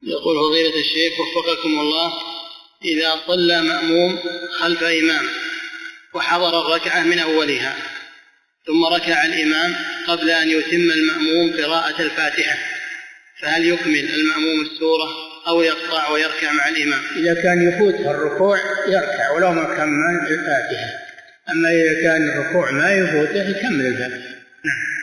يقول فضيلة الشيخ وفقكم الله، إذا صلى مأموم خلف إمام وحضر الركعة من أولها ثم ركع الإمام قبل أن يتم المأموم قراءة الفاتحة، فهل يكمل المأموم السورة أو يقطع ويركع مع الإمام؟ إذا كان يفوته الركوع يركع ولو ما كمل الفاتحة، أما إذا كان الركوع ما يفوته يكمل الفاتحة. نعم.